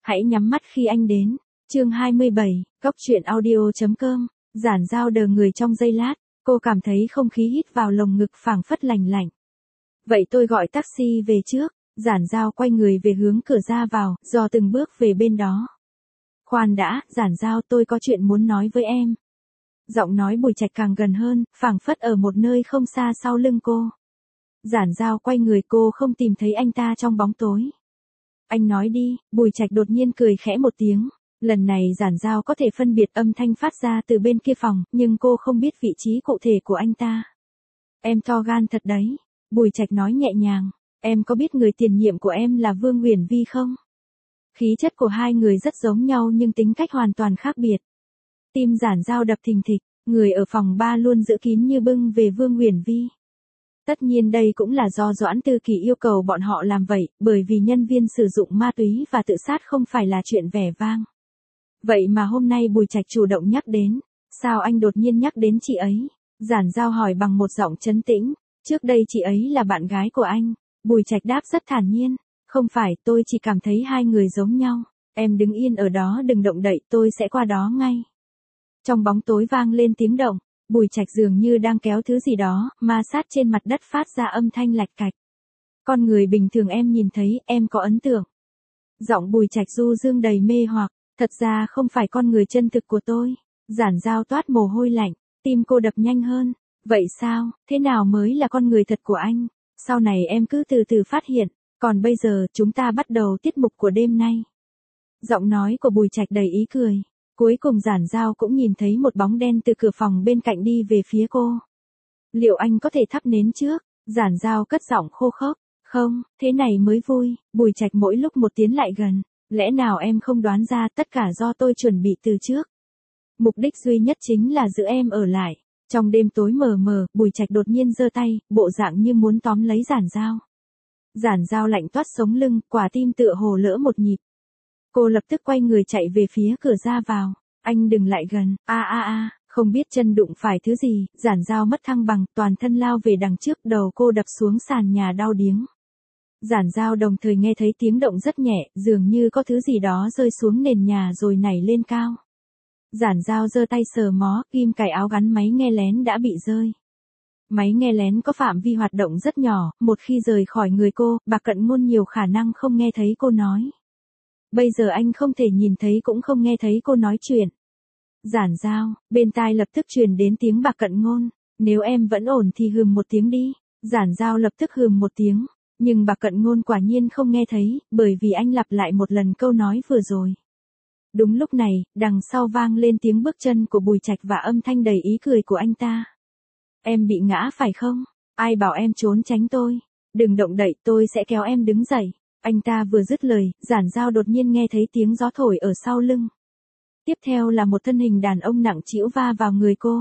Hãy nhắm mắt khi anh đến. Chương 27, Cốc truyện audio.com. Giản Giao đờ người trong giây lát, cô cảm thấy không khí hít vào lồng ngực phảng phất lành lạnh. Vậy tôi gọi taxi về trước. Giản Giao quay người về hướng cửa ra vào, dò từng bước về bên đó. Khoan đã, Giản Giao, tôi có chuyện muốn nói với em. Giọng nói Bùi Trạch càng gần hơn, phảng phất ở một nơi không xa sau lưng cô. Giản Giao quay người, cô không tìm thấy anh ta trong bóng tối. Anh nói đi. Bùi Trạch đột nhiên cười khẽ một tiếng. Lần này Giản Giao có thể phân biệt âm thanh phát ra từ bên kia phòng, nhưng cô không biết vị trí cụ thể của anh ta. Em to gan thật đấy. Bùi Trạch nói nhẹ nhàng. Em có biết người tiền nhiệm của em là Vương Uyển Vi không? Khí chất của hai người rất giống nhau nhưng tính cách hoàn toàn khác biệt. Tim Giản Giao đập thình thịch, người ở phòng 3 luôn giữ kín như bưng về Vương Uyển Vi. Tất nhiên đây cũng là do Doãn Tư Kỳ yêu cầu bọn họ làm vậy, bởi vì nhân viên sử dụng ma túy và tự sát không phải là chuyện vẻ vang. Vậy mà hôm nay Bùi Trạch chủ động nhắc đến, sao anh đột nhiên nhắc đến chị ấy? Giản Giao hỏi bằng một giọng trấn tĩnh, trước đây chị ấy là bạn gái của anh. Bùi Trạch đáp rất thản nhiên, không phải, tôi chỉ cảm thấy hai người giống nhau. Em đứng yên ở đó đừng động đậy, tôi sẽ qua đó ngay. Trong bóng tối vang lên tiếng động, Bùi Trạch dường như đang kéo thứ gì đó, ma sát trên mặt đất phát ra âm thanh lạch cạch. Con người bình thường em nhìn thấy, em có ấn tượng. Giọng Bùi Trạch du dương đầy mê hoặc, thật ra không phải con người chân thực của tôi. Giản Giao toát mồ hôi lạnh, tim cô đập nhanh hơn. Vậy sao, thế nào mới là con người thật của anh? Sau này em cứ từ từ phát hiện, còn bây giờ chúng ta bắt đầu tiết mục của đêm nay. Giọng nói của Bùi Trạch đầy ý cười. Cuối cùng Giản Giao cũng nhìn thấy một bóng đen từ cửa phòng bên cạnh đi về phía cô. Liệu anh có thể thắp nến trước? Giản Giao cất giọng khô khốc. Không, thế này mới vui. Bùi Trạch mỗi lúc một tiến lại gần. Lẽ nào em không đoán ra tất cả do tôi chuẩn bị từ trước? Mục đích duy nhất chính là giữ em ở lại. Trong đêm tối mờ mờ, Bùi Trạch đột nhiên giơ tay, bộ dạng như muốn tóm lấy Giản Giao. Giản Giao lạnh toát sống lưng, quả tim tựa hồ lỡ một nhịp. Cô lập tức quay người chạy về phía cửa ra vào. Anh đừng lại gần. Không biết chân đụng phải thứ gì, Giản Giao mất thăng bằng, toàn thân lao về đằng trước, đầu cô đập xuống sàn nhà đau điếng. Giản Giao đồng thời nghe thấy tiếng động rất nhẹ, dường như có thứ gì đó rơi xuống nền nhà rồi nảy lên cao. Giản Giao giơ tay sờ mó, kim cài áo gắn máy nghe lén đã bị rơi. Máy nghe lén có phạm vi hoạt động rất nhỏ, một khi rời khỏi người cô, Bạc Cận Ngôn nhiều khả năng không nghe thấy cô nói. Bây giờ anh không thể nhìn thấy cũng không nghe thấy cô nói chuyện. Giản Giao, bên tai lập tức truyền đến tiếng Bạc Cận Ngôn. Nếu em vẫn ổn thì hừm một tiếng đi. Giản Giao lập tức hừm một tiếng. Nhưng Bạc Cận Ngôn quả nhiên không nghe thấy, bởi vì anh lặp lại một lần câu nói vừa rồi. Đúng lúc này, đằng sau vang lên tiếng bước chân của Bùi Trạch và âm thanh đầy ý cười của anh ta. Em bị ngã phải không? Ai bảo em trốn tránh tôi? Đừng động đậy, tôi sẽ kéo em đứng dậy. Anh ta vừa dứt lời, Giản Giao đột nhiên nghe thấy tiếng gió thổi ở sau lưng. Tiếp theo là một thân hình đàn ông nặng trĩu va vào người cô.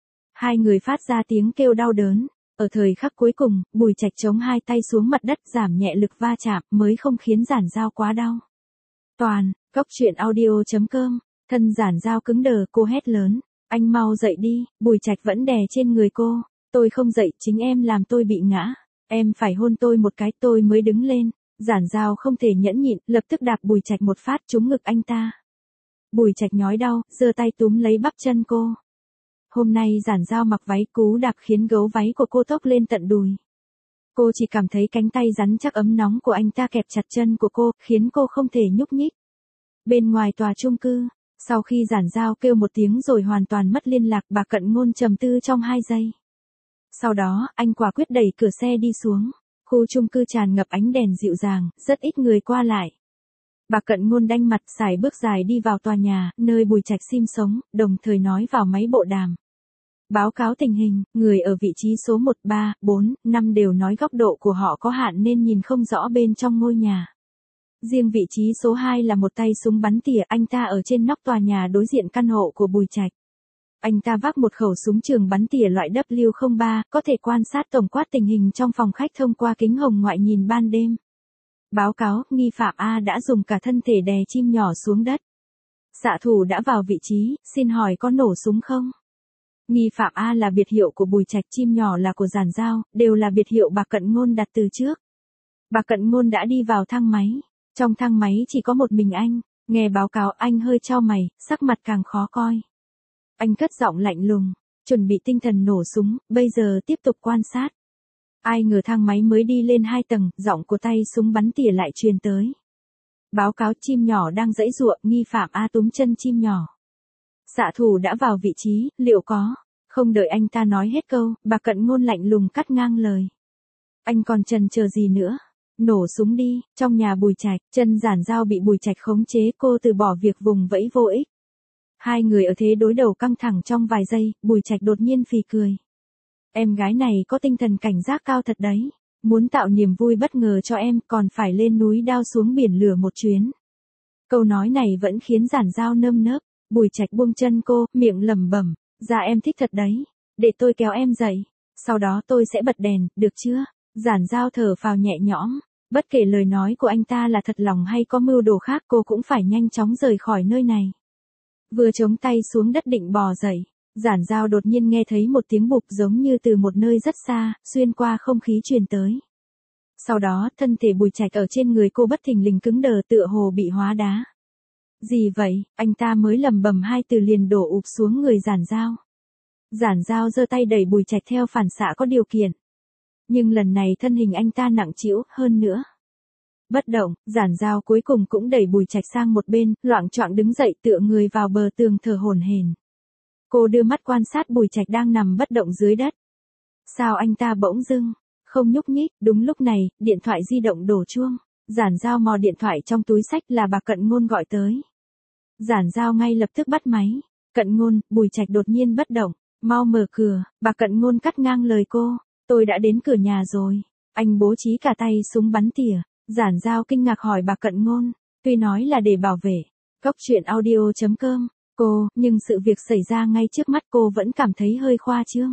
Hai người phát ra tiếng kêu đau đớn. Ở thời khắc cuối cùng, Bùi Trạch chống hai tay xuống mặt đất giảm nhẹ lực va chạm mới không khiến Giản Giao quá đau. Toàn, Cốc truyện audio.com. Thân Giản Giao cứng đờ, cô hét lớn. Anh mau dậy đi. Bùi Trạch vẫn đè trên người cô. Tôi không dậy, chính em làm tôi bị ngã. Em phải hôn tôi một cái tôi mới đứng lên. Giản Giao không thể nhẫn nhịn, lập tức đạp Bùi Trạch một phát trúng ngực anh ta. Bùi Trạch nhói đau, giơ tay túm lấy bắp chân cô. Hôm nay Giản Giao mặc váy, cú đạp khiến gấu váy của cô tốc lên tận đùi. Cô chỉ cảm thấy cánh tay rắn chắc ấm nóng của anh ta kẹp chặt chân của cô, khiến cô không thể nhúc nhích. Bên ngoài tòa chung cư, sau khi Giản Giao kêu một tiếng rồi hoàn toàn mất liên lạc, Bạc Cận Ngôn trầm tư trong 2 giây. Sau đó, anh quả quyết đẩy cửa xe đi xuống. Khu chung cư tràn ngập ánh đèn dịu dàng, rất ít người qua lại. Bạc Cận Ngôn đanh mặt sải bước dài đi vào tòa nhà, nơi Bùi Trạch sinh sống, đồng thời nói vào máy bộ đàm. Báo cáo tình hình, người ở vị trí số 1, 3, 4, 5 đều nói góc độ của họ có hạn nên nhìn không rõ bên trong ngôi nhà. Riêng vị trí số 2 là một tay súng bắn tỉa, anh ta ở trên nóc tòa nhà đối diện căn hộ của Bùi Trạch. Anh ta vác một khẩu súng trường bắn tỉa loại W03, có thể quan sát tổng quát tình hình trong phòng khách thông qua kính hồng ngoại nhìn ban đêm. Báo cáo, nghi phạm A đã dùng cả thân thể đè chim nhỏ xuống đất. Xạ thủ đã vào vị trí, xin hỏi có nổ súng không? Nghi phạm A là biệt hiệu của Bùi Trạch, chim nhỏ là của Giản Giao, đều là biệt hiệu Bạc Cận Ngôn đặt từ trước. Bạc Cận Ngôn đã đi vào thang máy. Trong thang máy chỉ có một mình anh, nghe báo cáo anh hơi chau mày, sắc mặt càng khó coi. Anh cất giọng lạnh lùng, chuẩn bị tinh thần nổ súng, bây giờ tiếp tục quan sát. Ai ngờ thang máy mới đi lên 2 tầng, giọng của tay súng bắn tỉa lại truyền tới. Báo cáo chim nhỏ đang giãy giụa, nghi phạm A túm chân chim nhỏ. Xạ thủ đã vào vị trí, liệu có? Không đợi anh ta nói hết câu, bà Cận Ngôn lạnh lùng cắt ngang lời. Anh còn chần chờ gì nữa? Nổ súng đi. Trong nhà Bùi Trạch, chân Giản Giao bị Bùi Trạch khống chế, cô từ bỏ việc vùng vẫy vô ích. Hai người ở thế đối đầu căng thẳng trong vài giây, Bùi Trạch đột nhiên phì cười. Em gái này có tinh thần cảnh giác cao thật đấy. Muốn tạo niềm vui bất ngờ cho em, còn phải lên núi đao xuống biển lửa một chuyến. Câu nói này vẫn khiến Giản Giao nơm nớp. Bùi Trạch buông chân cô, miệng lẩm bẩm, "Dạ em thích thật đấy, để tôi kéo em dậy, sau đó tôi sẽ bật đèn, được chưa?" Giản Giao thở phào nhẹ nhõm, bất kể lời nói của anh ta là thật lòng hay có mưu đồ khác, cô cũng phải nhanh chóng rời khỏi nơi này. Vừa chống tay xuống đất định bò dậy, Giản Giao đột nhiên nghe thấy một tiếng bụp giống như từ một nơi rất xa, xuyên qua không khí truyền tới. Sau đó, thân thể Bùi Trạch ở trên người cô bất thình lình cứng đờ tựa hồ bị hóa đá. Gì vậy? Anh ta mới lầm bầm 2 từ liền đổ ụp xuống người Giản Giao. Giản Giao giơ tay đẩy Bùi Trạch theo phản xạ có điều kiện. Nhưng lần này thân hình anh ta nặng trĩu hơn nữa. Bất động, Giản Giao cuối cùng cũng đẩy Bùi Trạch sang một bên, loạng choạng đứng dậy tựa người vào bờ tường thở hổn hển. Cô đưa mắt quan sát Bùi Trạch đang nằm bất động dưới đất. Sao anh ta bỗng dưng không nhúc nhích? Đúng lúc này, điện thoại di động đổ chuông. Giản Giao mò điện thoại trong túi xách là bà Cận Ngôn gọi tới. Giản Giao ngay lập tức bắt máy. Cận Ngôn, Bùi Trạch đột nhiên bất động. Mau mở cửa. Bà Cận Ngôn cắt ngang lời cô. Tôi đã đến cửa nhà rồi. Anh bố trí cả tay súng bắn tỉa. Giản Giao kinh ngạc hỏi bà Cận Ngôn. Tuy nói là để bảo vệ. Cốc truyện audio.com. Nhưng sự việc xảy ra ngay trước mắt cô vẫn cảm thấy hơi khoa trương.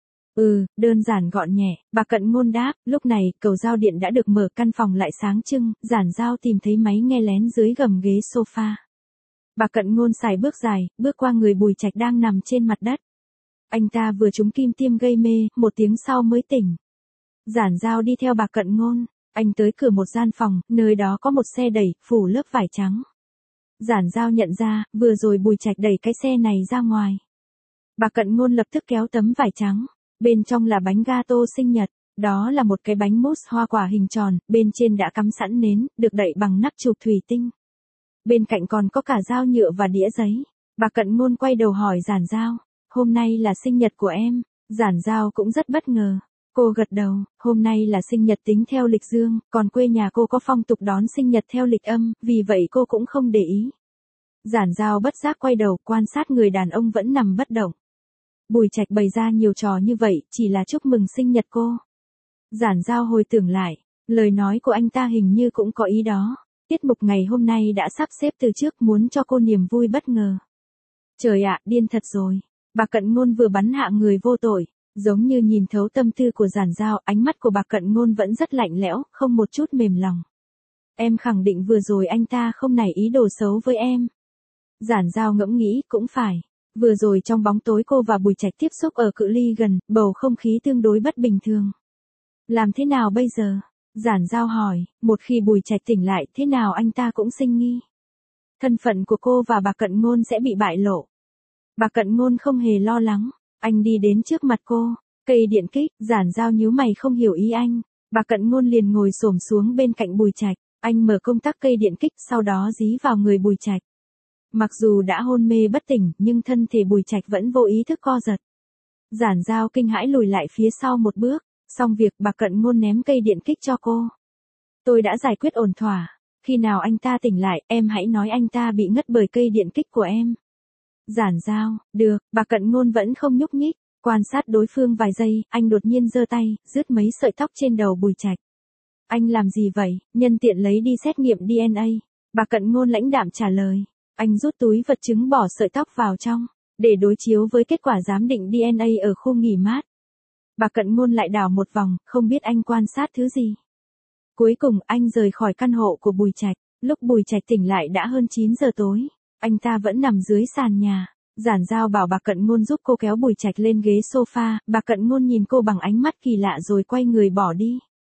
Đơn giản gọn nhẹ, bà Cận Ngôn đáp, lúc này, cầu giao điện đã được mở, căn phòng lại sáng trưng, Giản Giao tìm thấy máy nghe lén dưới gầm ghế sofa. Bà Cận Ngôn xài bước dài, bước qua người Bùi Trạch đang nằm trên mặt đất. Anh ta vừa trúng kim tiêm gây mê, 1 tiếng sau mới tỉnh. Giản Giao đi theo bà Cận Ngôn, anh tới cửa một gian phòng, nơi đó có một xe đẩy, phủ lớp vải trắng. Giản Giao nhận ra, vừa rồi Bùi Trạch đẩy cái xe này ra ngoài. Bà Cận Ngôn lập tức kéo tấm vải trắng. Bên trong là bánh gato sinh nhật, đó là một cái bánh mousse hoa quả hình tròn, bên trên đã cắm sẵn nến, được đậy bằng nắp chụp thủy tinh. Bên cạnh còn có cả dao nhựa và đĩa giấy. Bà Cận Ngôn quay đầu hỏi Giản Giao, hôm nay là sinh nhật của em. Giản Giao cũng rất bất ngờ. Cô gật đầu, hôm nay là sinh nhật tính theo lịch dương, còn quê nhà cô có phong tục đón sinh nhật theo lịch âm, vì vậy cô cũng không để ý. Giản Giao bất giác quay đầu, quan sát người đàn ông vẫn nằm bất động. Bùi Trạch bày ra nhiều trò như vậy, chỉ là chúc mừng sinh nhật cô. Giản Giao hồi tưởng lại, lời nói của anh ta hình như cũng có ý đó. Tiết mục ngày hôm nay đã sắp xếp từ trước, muốn cho cô niềm vui bất ngờ. Trời ạ, điên thật rồi. Bà Cận Ngôn vừa bắn hạ người vô tội, giống như nhìn thấu tâm tư của Giản Giao, ánh mắt của bà Cận Ngôn vẫn rất lạnh lẽo, không một chút mềm lòng. Em khẳng định vừa rồi anh ta không nảy ý đồ xấu với em. Giản Giao ngẫm nghĩ, cũng phải. Vừa rồi trong bóng tối cô và Bùi Trạch tiếp xúc ở cự ly gần, bầu không khí tương đối bất bình thường. Làm thế nào bây giờ? Giản Giao hỏi, một khi Bùi Trạch tỉnh lại, thế nào anh ta cũng sinh nghi. Thân phận của cô và bà Cận Ngôn sẽ bị bại lộ. Bà Cận Ngôn không hề lo lắng, anh đi đến trước mặt cô, cây điện kích, Giản Giao nhíu mày không hiểu ý anh. Bà Cận Ngôn liền ngồi xổm xuống bên cạnh Bùi Trạch, anh mở công tắc cây điện kích, sau đó dí vào người Bùi Trạch. Mặc dù đã hôn mê bất tỉnh, nhưng thân thể Bùi Trạch vẫn vô ý thức co giật. Giản Giao kinh hãi lùi lại phía sau một bước, xong việc, bà Cận Ngôn ném cây điện kích cho cô. Tôi đã giải quyết ổn thỏa, khi nào anh ta tỉnh lại, em hãy nói anh ta bị ngất bởi cây điện kích của em. Giản Giao, được, bà Cận Ngôn vẫn không nhúc nhích, quan sát đối phương vài giây, anh đột nhiên giơ tay, rứt mấy sợi tóc trên đầu Bùi Trạch. Anh làm gì vậy? Nhân tiện lấy đi xét nghiệm DNA. Bà Cận Ngôn lãnh đạm trả lời. Anh rút túi vật chứng bỏ sợi tóc vào trong, để đối chiếu với kết quả giám định DNA ở khu nghỉ mát. Bà Cận Ngôn lại đảo một vòng, không biết anh quan sát thứ gì. Cuối cùng anh rời khỏi căn hộ của Bùi Trạch, lúc Bùi Trạch tỉnh lại đã hơn 9 giờ tối, anh ta vẫn nằm dưới sàn nhà. Giản Giao bảo bà Cận Ngôn giúp cô kéo Bùi Trạch lên ghế sofa, bà Cận Ngôn nhìn cô bằng ánh mắt kỳ lạ rồi quay người bỏ đi.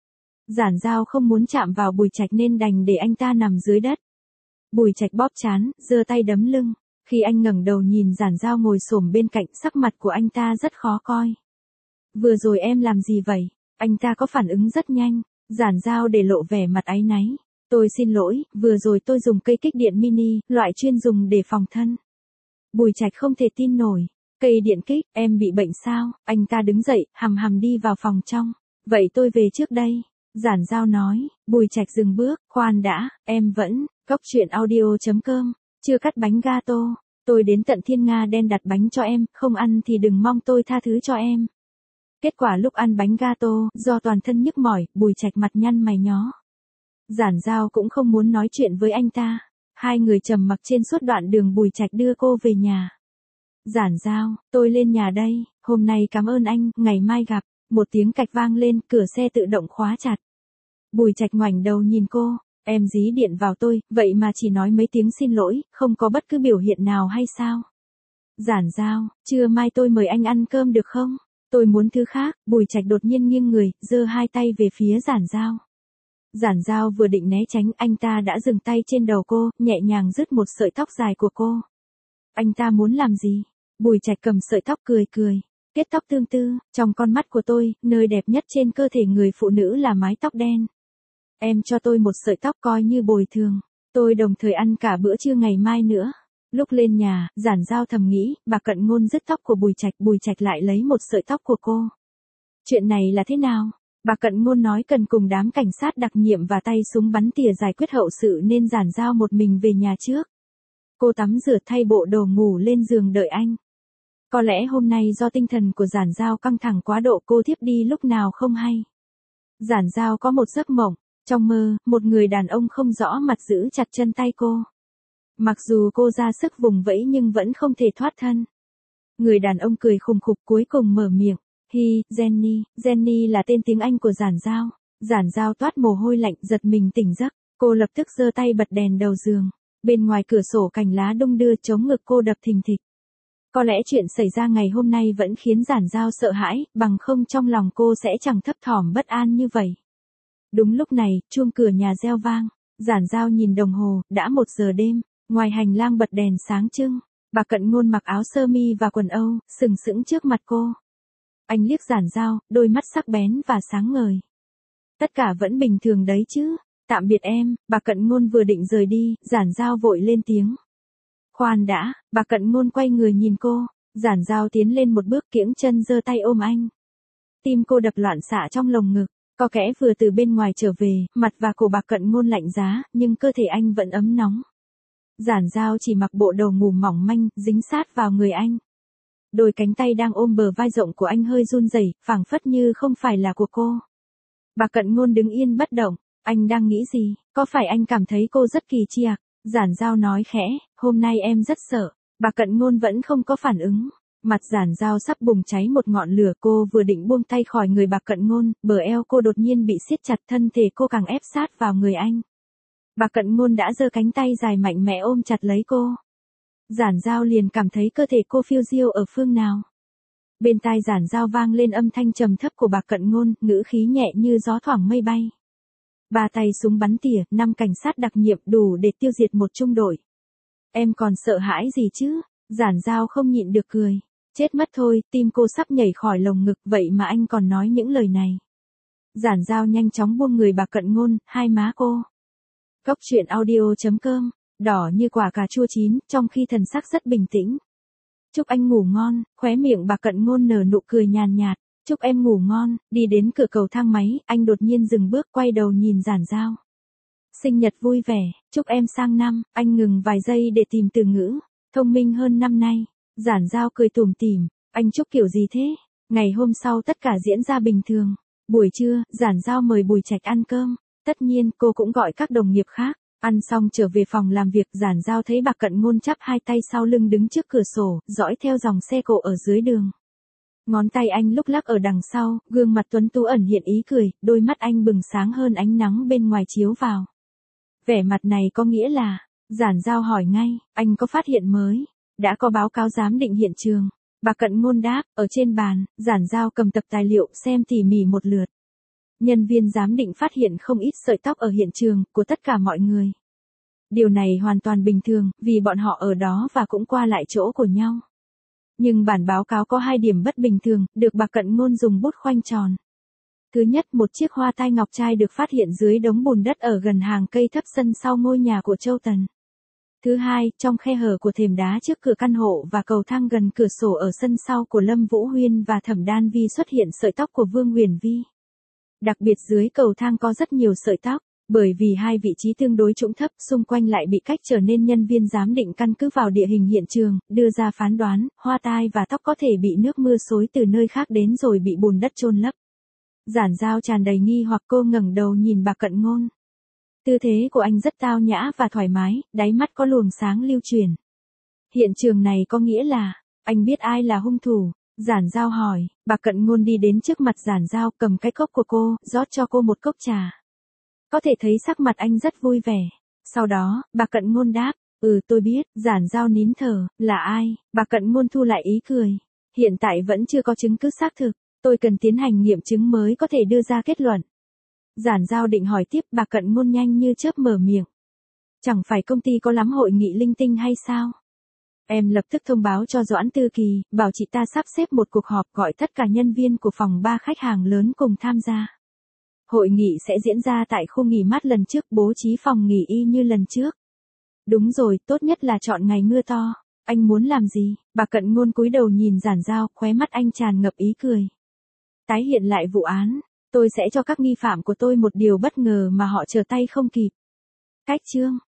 Giản Giao không muốn chạm vào Bùi Trạch nên đành để anh ta nằm dưới đất. Bùi Trạch bóp trán, giơ tay đấm lưng. Khi anh ngẩng đầu nhìn Giản Giao ngồi xổm bên cạnh, sắc mặt của anh ta rất khó coi. Vừa rồi em làm gì vậy? Anh ta có phản ứng rất nhanh. Giản Giao để lộ vẻ mặt áy náy. Tôi xin lỗi, vừa rồi tôi dùng cây kích điện mini, loại chuyên dùng để phòng thân. Bùi Trạch không thể tin nổi. Cây điện kích, em bị bệnh sao? Anh ta đứng dậy, hầm hầm đi vào phòng trong. Vậy tôi về trước đây. Giản Giao nói. Bùi Trạch dừng bước, khoan đã, em vẫn. Cóc truyện audio.com, chưa cắt bánh gato. Tôi đến tận Thiên Nga Đen đặt bánh cho em, không ăn thì đừng mong tôi tha thứ cho em. Kết quả lúc ăn bánh gato, do toàn thân nhức mỏi, Bùi Trạch mặt nhăn mày nhó. Giản Giao cũng không muốn nói chuyện với anh ta. Hai người trầm mặc trên suốt đoạn đường Bùi Trạch đưa cô về nhà. Giản Giao, tôi lên nhà đây, hôm nay cảm ơn anh, ngày mai gặp. Một tiếng cạch vang lên, cửa xe tự động khóa chặt. Bùi Trạch ngoảnh đầu nhìn cô, em dí điện vào tôi, vậy mà chỉ nói mấy tiếng xin lỗi, không có bất cứ biểu hiện nào hay sao? Giản Giao, trưa mai tôi mời anh ăn cơm được không? Tôi muốn thứ khác. Bùi Trạch đột nhiên nghiêng người, giơ hai tay về phía Giản Giao. Giản Giao vừa định né tránh, anh ta đã dừng tay trên đầu cô, nhẹ nhàng rứt một sợi tóc dài của cô. Anh ta muốn làm gì? Bùi Trạch cầm sợi tóc cười cười. Kết tóc tương tư, trong con mắt của tôi, nơi đẹp nhất trên cơ thể người phụ nữ là mái tóc đen. Em cho tôi một sợi tóc coi như bồi thường. Tôi đồng thời ăn cả bữa trưa ngày mai nữa. Lúc lên nhà, Giản Giao thầm nghĩ, bà Cận Ngôn dứt tóc của Bùi Trạch lại lấy một sợi tóc của cô. Chuyện này là thế nào? Bà Cận Ngôn nói cần cùng đám cảnh sát đặc nhiệm và tay súng bắn tỉa giải quyết hậu sự nên Giản Giao một mình về nhà trước. Cô tắm rửa thay bộ đồ ngủ lên giường đợi anh. Có lẽ hôm nay do tinh thần của Giản Giao căng thẳng quá độ cô thiếp đi lúc nào không hay. Giản Giao có một giấc mộng. Trong mơ, một người đàn ông không rõ mặt giữ chặt chân tay cô. Mặc dù cô ra sức vùng vẫy nhưng vẫn không thể thoát thân. Người đàn ông cười khùng khục cuối cùng mở miệng. Jenny. Jenny là tên tiếng Anh của Giản Giao. Giản Giao toát mồ hôi lạnh, giật mình tỉnh giấc. Cô lập tức giơ tay bật đèn đầu giường. Bên ngoài cửa sổ cành lá đung đưa chống ngực cô đập thình thịch. Có lẽ chuyện xảy ra ngày hôm nay vẫn khiến Giản Giao sợ hãi, bằng không trong lòng cô sẽ chẳng thấp thỏm bất an như vậy. Đúng lúc này, chuông cửa nhà reo vang. Giản Giao nhìn đồng hồ, đã 1 giờ đêm. Ngoài hành lang bật đèn sáng trưng. Bà Cận Ngôn mặc áo sơ mi và quần Âu, sừng sững trước mặt cô. Anh liếc Giản Giao, đôi mắt sắc bén và sáng ngời. Tất cả vẫn bình thường đấy chứ. Tạm biệt em. Bà Cận Ngôn vừa định rời đi, Giản Giao vội lên tiếng. Khoan đã. Bà Cận Ngôn quay người nhìn cô. Giản Giao tiến lên một bước, kiễng chân giơ tay ôm anh. Tim cô đập loạn xạ trong lồng ngực. Có kẽ vừa từ bên ngoài trở về, mặt và cổ bà Cận Ngôn lạnh giá, nhưng cơ thể anh vẫn ấm nóng. Giản Giao chỉ mặc bộ đồ ngủ mỏng manh, dính sát vào người anh. Đôi cánh tay đang ôm bờ vai rộng của anh hơi run rẩy, phảng phất như không phải là của cô. Bà Cận Ngôn đứng yên bất động. Anh đang nghĩ gì? Có phải anh cảm thấy cô rất kỳ chiạc? Giản Giao nói khẽ, hôm nay em rất sợ. Bà Cận Ngôn vẫn không có phản ứng. Mặt Giản Giao sắp bùng cháy một ngọn lửa, cô vừa định buông tay khỏi người bà Cận Ngôn, bờ eo cô đột nhiên bị siết chặt, thân thể cô càng ép sát vào người anh. Bà Cận Ngôn đã giơ cánh tay dài mạnh mẽ ôm chặt lấy cô. Giản Giao liền cảm thấy cơ thể cô phiêu diêu ở phương nào. Bên tai Giản Giao vang lên âm thanh trầm thấp của bà Cận Ngôn, ngữ khí nhẹ như gió thoảng mây bay. 3 tay súng bắn tỉa, 5 cảnh sát đặc nhiệm đủ để tiêu diệt một trung đội. Em còn sợ hãi gì chứ? Giản Giao không nhịn được cười. Chết mất thôi, tim cô sắp nhảy khỏi lồng ngực, vậy mà anh còn nói những lời này. Giản Giao nhanh chóng buông người bà Cận Ngôn, hai má cô. Cóc truyện audio.com, đỏ như quả cà chua chín, trong khi thần sắc rất bình tĩnh. Chúc anh ngủ ngon, khóe miệng bà Cận Ngôn nở nụ cười nhàn nhạt. Chúc em ngủ ngon. Đi đến cửa cầu thang máy, anh đột nhiên dừng bước, quay đầu nhìn Giản Giao. Sinh nhật vui vẻ, chúc em sang năm. Anh ngừng vài giây để tìm từ ngữ. Thông minh hơn năm nay. Giản Giao cười tủm tỉm. Anh chúc kiểu gì thế? Ngày hôm sau tất cả diễn ra bình thường. Buổi trưa, Giản Giao mời Bùi Trạch ăn cơm. Tất nhiên, cô cũng gọi các đồng nghiệp khác. Ăn xong trở về phòng làm việc, Giản Giao thấy bà Cận Ngôn chắp hai tay sau lưng đứng trước cửa sổ, dõi theo dòng xe cộ ở dưới đường. Ngón tay anh lúc lắc ở đằng sau, gương mặt tuấn tú ẩn hiện ý cười, đôi mắt anh bừng sáng hơn ánh nắng bên ngoài chiếu vào. Vẻ mặt này có nghĩa là, Giản Giao hỏi ngay, anh có phát hiện mới? Đã có báo cáo giám định hiện trường. Bà Cận Ngôn đáp, ở trên bàn, Giản Giao cầm tập tài liệu xem tỉ mỉ một lượt. Nhân viên giám định phát hiện không ít sợi tóc ở hiện trường của tất cả mọi người. Điều này hoàn toàn bình thường, vì bọn họ ở đó và cũng qua lại chỗ của nhau. Nhưng bản báo cáo có 2 điểm bất bình thường, được bà Cận Ngôn dùng bút khoanh tròn. Thứ nhất, một chiếc hoa tai ngọc trai được phát hiện dưới đống bùn đất ở gần hàng cây thấp sân sau ngôi nhà của Châu Tần. Thứ hai, trong khe hở của thềm đá trước cửa căn hộ và cầu thang gần cửa sổ ở sân sau của Lâm Vũ Huyên và Thẩm Đan Vi xuất hiện sợi tóc của Vương Huyền Vi. Đặc biệt dưới cầu thang có rất nhiều sợi tóc, bởi vì 2 vị trí tương đối trũng thấp xung quanh lại bị cách trở nên nhân viên giám định căn cứ vào địa hình hiện trường, đưa ra phán đoán, hoa tai và tóc có thể bị nước mưa xối từ nơi khác đến rồi bị bùn đất chôn lấp. Giản Giao tràn đầy nghi hoặc, cô ngẩng đầu nhìn bà Cận Ngôn. Tư thế của anh rất tao nhã và thoải mái, đáy mắt có luồng sáng lưu truyền. Hiện trường này có nghĩa là, anh biết ai là hung thủ? Giản Giao hỏi. Bà Cận Ngôn đi đến trước mặt Giản Giao, cầm cái cốc của cô, rót cho cô một cốc trà. Có thể thấy sắc mặt anh rất vui vẻ. Sau đó, bà Cận Ngôn đáp, tôi biết. Giản Giao nín thở, là ai? Bà Cận Ngôn thu lại ý cười. Hiện tại vẫn chưa có chứng cứ xác thực, tôi cần tiến hành nghiệm chứng mới có thể đưa ra kết luận. Giản Giao định hỏi tiếp, bà Cận Ngôn nhanh như chớp mở miệng. Chẳng phải công ty có lắm hội nghị linh tinh hay sao? Em lập tức thông báo cho Doãn Tư Kỳ, bảo chị ta sắp xếp một cuộc họp gọi tất cả nhân viên của phòng 3 khách hàng lớn cùng tham gia. Hội nghị sẽ diễn ra tại khu nghỉ mát lần trước, bố trí phòng nghỉ y như lần trước. Đúng rồi, tốt nhất là chọn ngày mưa to. Anh muốn làm gì? Bà Cận Ngôn cúi đầu nhìn Giản Giao, khóe mắt anh tràn ngập ý cười. Tái hiện lại vụ án, tôi sẽ cho các nghi phạm của tôi một điều bất ngờ mà họ trở tay không kịp. Cách chương